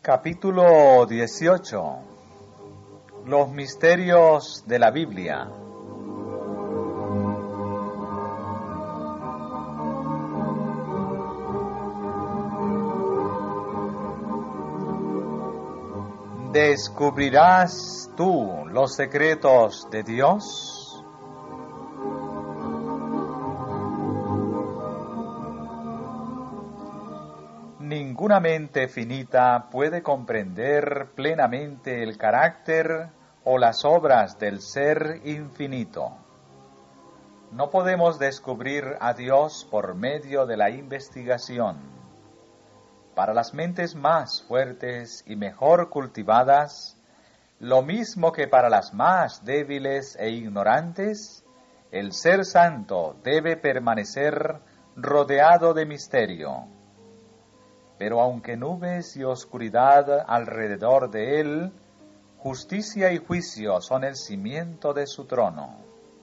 Capítulo 18. Los misterios de la Biblia. ¿Descubrirás tú los secretos de Dios? Ninguna mente finita puede comprender plenamente el carácter o las obras del Ser infinito. No podemos descubrir a Dios por medio de la investigación. Para las mentes más fuertes y mejor cultivadas, lo mismo que para las más débiles e ignorantes, el Ser Santo debe permanecer rodeado de misterio. Pero aunque nubes y oscuridad alrededor de él, justicia y juicio son el cimiento de su trono.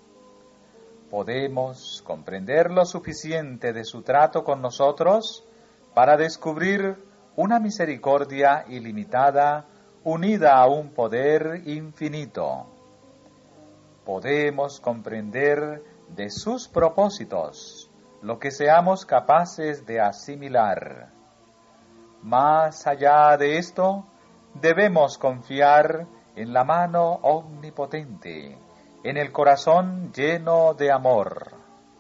Podemos comprender lo suficiente de su trato con nosotros para descubrir una misericordia ilimitada unida a un poder infinito. Podemos comprender de sus propósitos lo que seamos capaces de asimilar. Más allá de esto, debemos confiar en la mano omnipotente, en el corazón lleno de amor.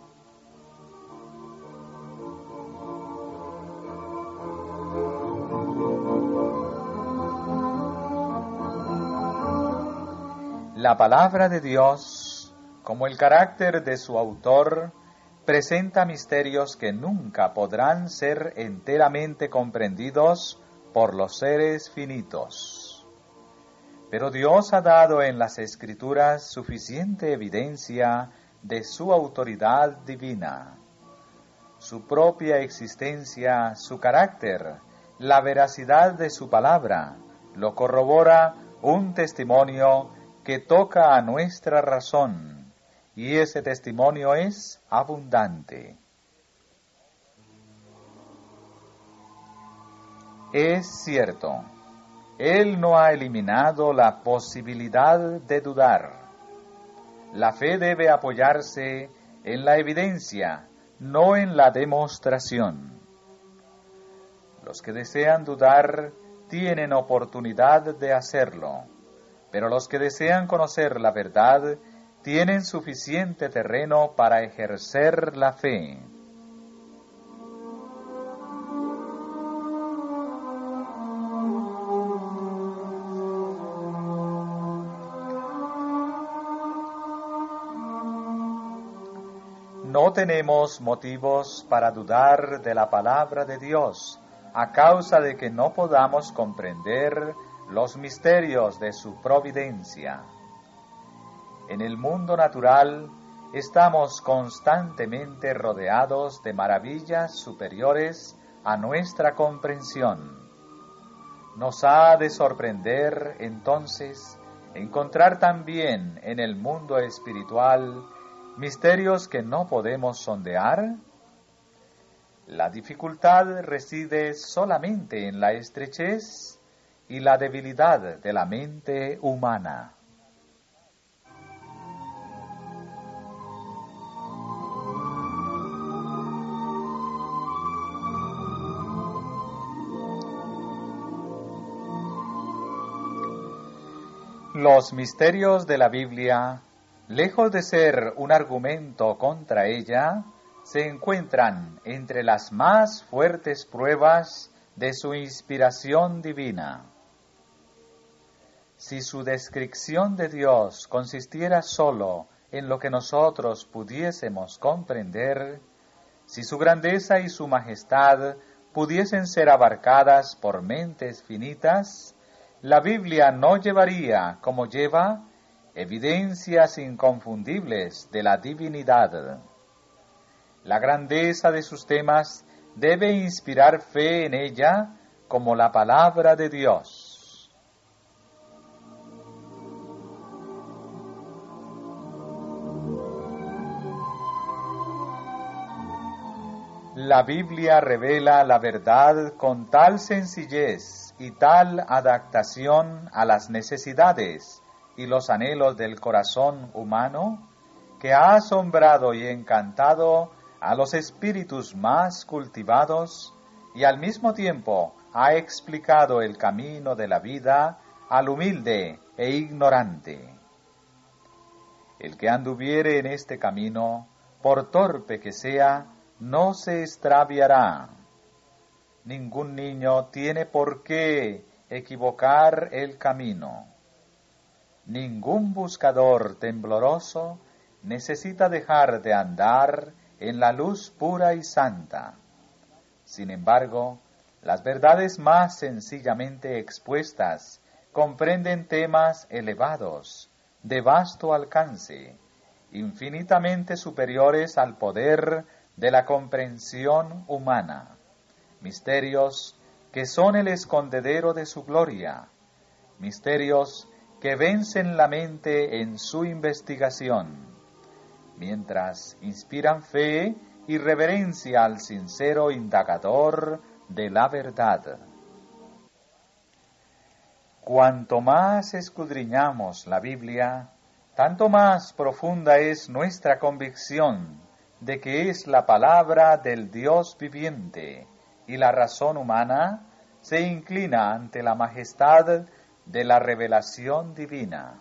La palabra de Dios, como el carácter de su autor, presenta misterios que nunca podrán ser enteramente comprendidos por los seres finitos. Pero Dios ha dado en las Escrituras suficiente evidencia de su autoridad divina. Su propia existencia, su carácter, la veracidad de su palabra, lo corrobora un testimonio que toca a nuestra razón. Y ese testimonio es abundante. Es cierto, Él no ha eliminado la posibilidad de dudar. La fe debe apoyarse en la evidencia, no en la demostración. Los que desean dudar tienen oportunidad de hacerlo, pero los que desean conocer la verdad tienen suficiente terreno para ejercer la fe. No tenemos motivos para dudar de la palabra de Dios, a causa de que no podamos comprender los misterios de su providencia. En el mundo natural estamos constantemente rodeados de maravillas superiores a nuestra comprensión. Nos ha de sorprender, entonces, encontrar también en el mundo espiritual misterios que no podemos sondear. La dificultad reside solamente en la estrechez y la debilidad de la mente humana. Los misterios de la Biblia, lejos de ser un argumento contra ella, se encuentran entre las más fuertes pruebas de su inspiración divina. Si su descripción de Dios consistiera solo en lo que nosotros pudiésemos comprender, si su grandeza y su majestad pudiesen ser abarcadas por mentes finitas, la Biblia no llevaría, como lleva, evidencias inconfundibles de la divinidad. La grandeza de sus temas debe inspirar fe en ella como la palabra de Dios. La Biblia revela la verdad con tal sencillez y tal adaptación a las necesidades y los anhelos del corazón humano que ha asombrado y encantado a los espíritus más cultivados y al mismo tiempo ha explicado el camino de la vida al humilde e ignorante. El que anduviere en este camino, por torpe que sea, no se extraviará. Ningún niño tiene por qué equivocar el camino. Ningún buscador tembloroso necesita dejar de andar en la luz pura y santa. Sin embargo, las verdades más sencillamente expuestas comprenden temas elevados, de vasto alcance, infinitamente superiores al poder de la comprensión humana, misterios que son el escondedero de su gloria, misterios que vencen la mente en su investigación, mientras inspiran fe y reverencia al sincero indagador de la verdad. Cuanto más escudriñamos la Biblia, tanto más profunda es nuestra convicción de que es la palabra del Dios viviente, y la razón humana se inclina ante la majestad de la revelación divina.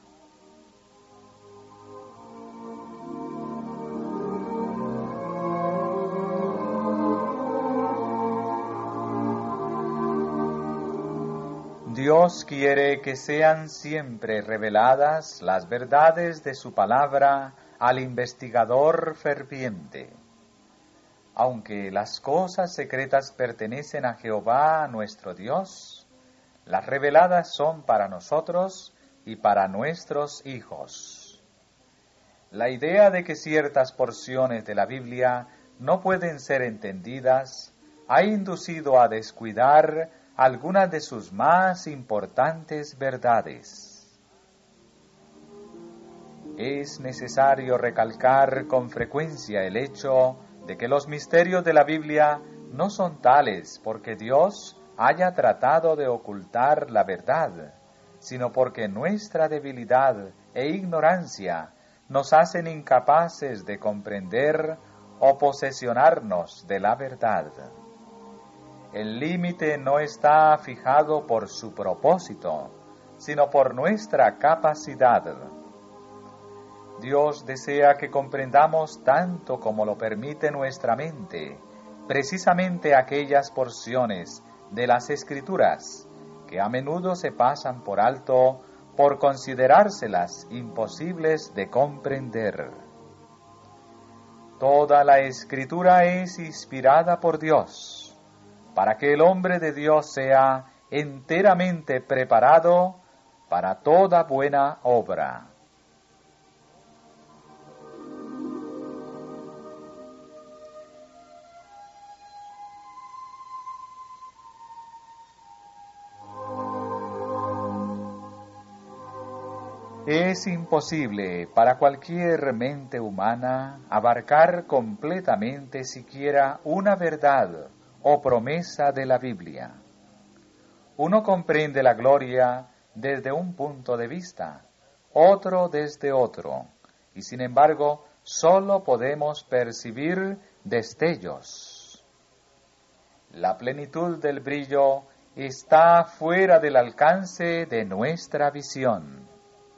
Dios quiere que sean siempre reveladas las verdades de su palabra al investigador ferviente. Aunque las cosas secretas pertenecen a Jehová, nuestro Dios, las reveladas son para nosotros y para nuestros hijos. La idea de que ciertas porciones de la Biblia no pueden ser entendidas ha inducido a descuidar algunas de sus más importantes verdades. Es necesario recalcar con frecuencia el hecho de que los misterios de la Biblia no son tales porque Dios haya tratado de ocultar la verdad, sino porque nuestra debilidad e ignorancia nos hacen incapaces de comprender o posesionarnos de la verdad. El límite no está fijado por su propósito, sino por nuestra capacidad. Dios desea que comprendamos tanto como lo permite nuestra mente, precisamente aquellas porciones de las Escrituras que a menudo se pasan por alto por considerárselas imposibles de comprender. Toda la Escritura es inspirada por Dios, para que el hombre de Dios sea enteramente preparado para toda buena obra. Es imposible para cualquier mente humana abarcar completamente siquiera una verdad o promesa de la Biblia. Uno comprende la gloria desde un punto de vista, otro desde otro, y sin embargo solo podemos percibir destellos. La plenitud del brillo está fuera del alcance de nuestra visión.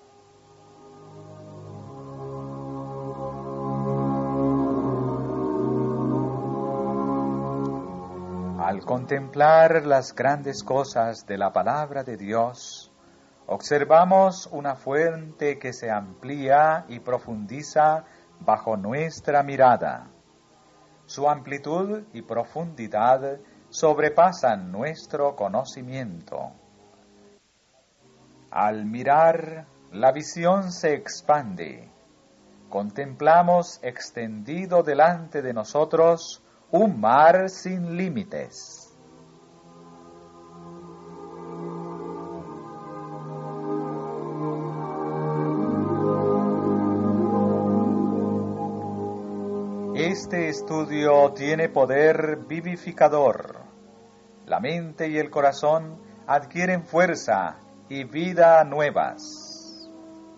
Al contemplar las grandes cosas de la palabra de Dios, observamos una fuente que se amplía y profundiza bajo nuestra mirada. Su amplitud y profundidad sobrepasan nuestro conocimiento. Al mirar, la visión se expande. Contemplamos extendido delante de nosotros un mar sin límites. Este estudio tiene poder vivificador. La mente y el corazón adquieren fuerza y vida nuevas.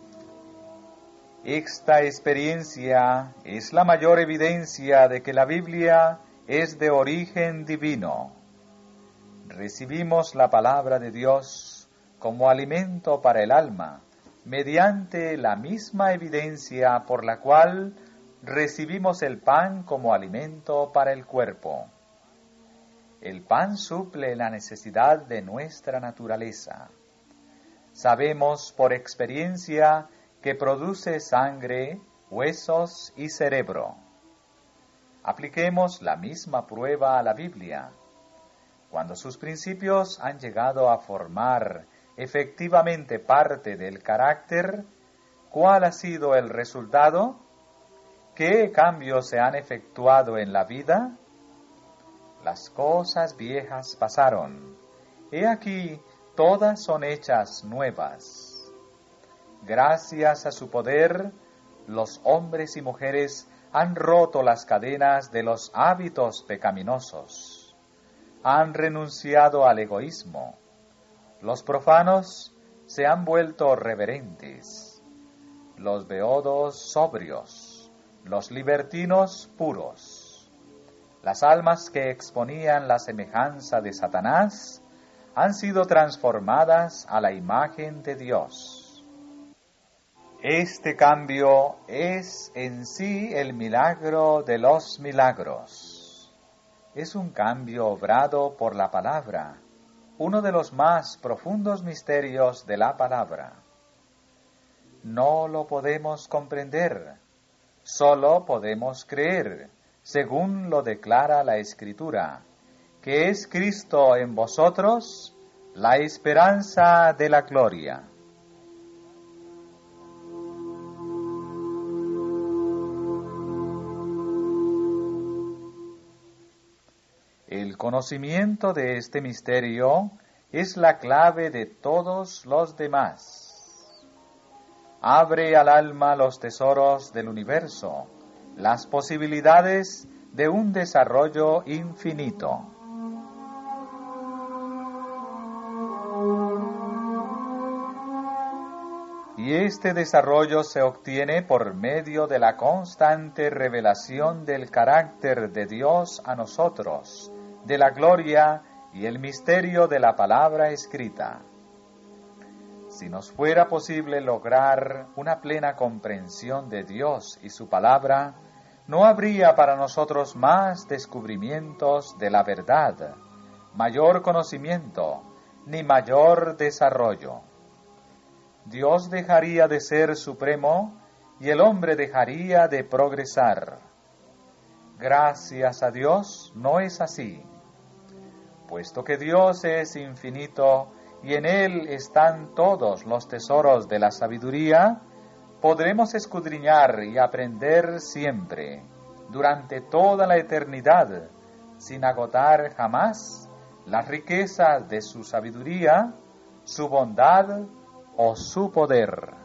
Esta experiencia es la mayor evidencia de que la Biblia es de origen divino. Recibimos la palabra de Dios como alimento para el alma, mediante la misma evidencia por la cual recibimos el pan como alimento para el cuerpo. El pan suple la necesidad de nuestra naturaleza. Sabemos por experiencia que produce sangre, huesos y cerebro. Apliquemos la misma prueba a la Biblia. Cuando sus principios han llegado a formar efectivamente parte del carácter, ¿cuál ha sido el resultado? ¿Qué cambios se han efectuado en la vida? Las cosas viejas pasaron. He aquí, todas son hechas nuevas. Gracias a su poder, los hombres y mujeres han roto las cadenas de los hábitos pecaminosos. Han renunciado al egoísmo. Los profanos se han vuelto reverentes. Los beodos sobrios. Los libertinos puros. Las almas que exponían la semejanza de Satanás han sido transformadas a la imagen de Dios. Este cambio es en sí el milagro de los milagros. Es un cambio obrado por la palabra, uno de los más profundos misterios de la palabra. No lo podemos comprender, solo podemos creer, según lo declara la Escritura, que es Cristo en vosotros, la esperanza de la gloria. El conocimiento de este misterio es la clave de todos los demás. Abre al alma los tesoros del universo, las posibilidades de un desarrollo infinito. Y este desarrollo se obtiene por medio de la constante revelación del carácter de Dios a nosotros, de la gloria y el misterio de la palabra escrita. Si nos fuera posible lograr una plena comprensión de Dios y su palabra, no habría para nosotros más descubrimientos de la verdad, mayor conocimiento, ni mayor desarrollo. Dios dejaría de ser supremo y el hombre dejaría de progresar. Gracias a Dios no es así. Puesto que Dios es infinito y en Él están todos los tesoros de la sabiduría, podremos escudriñar y aprender siempre, durante toda la eternidad, sin agotar jamás las riquezas de su sabiduría, su bondad o su poder.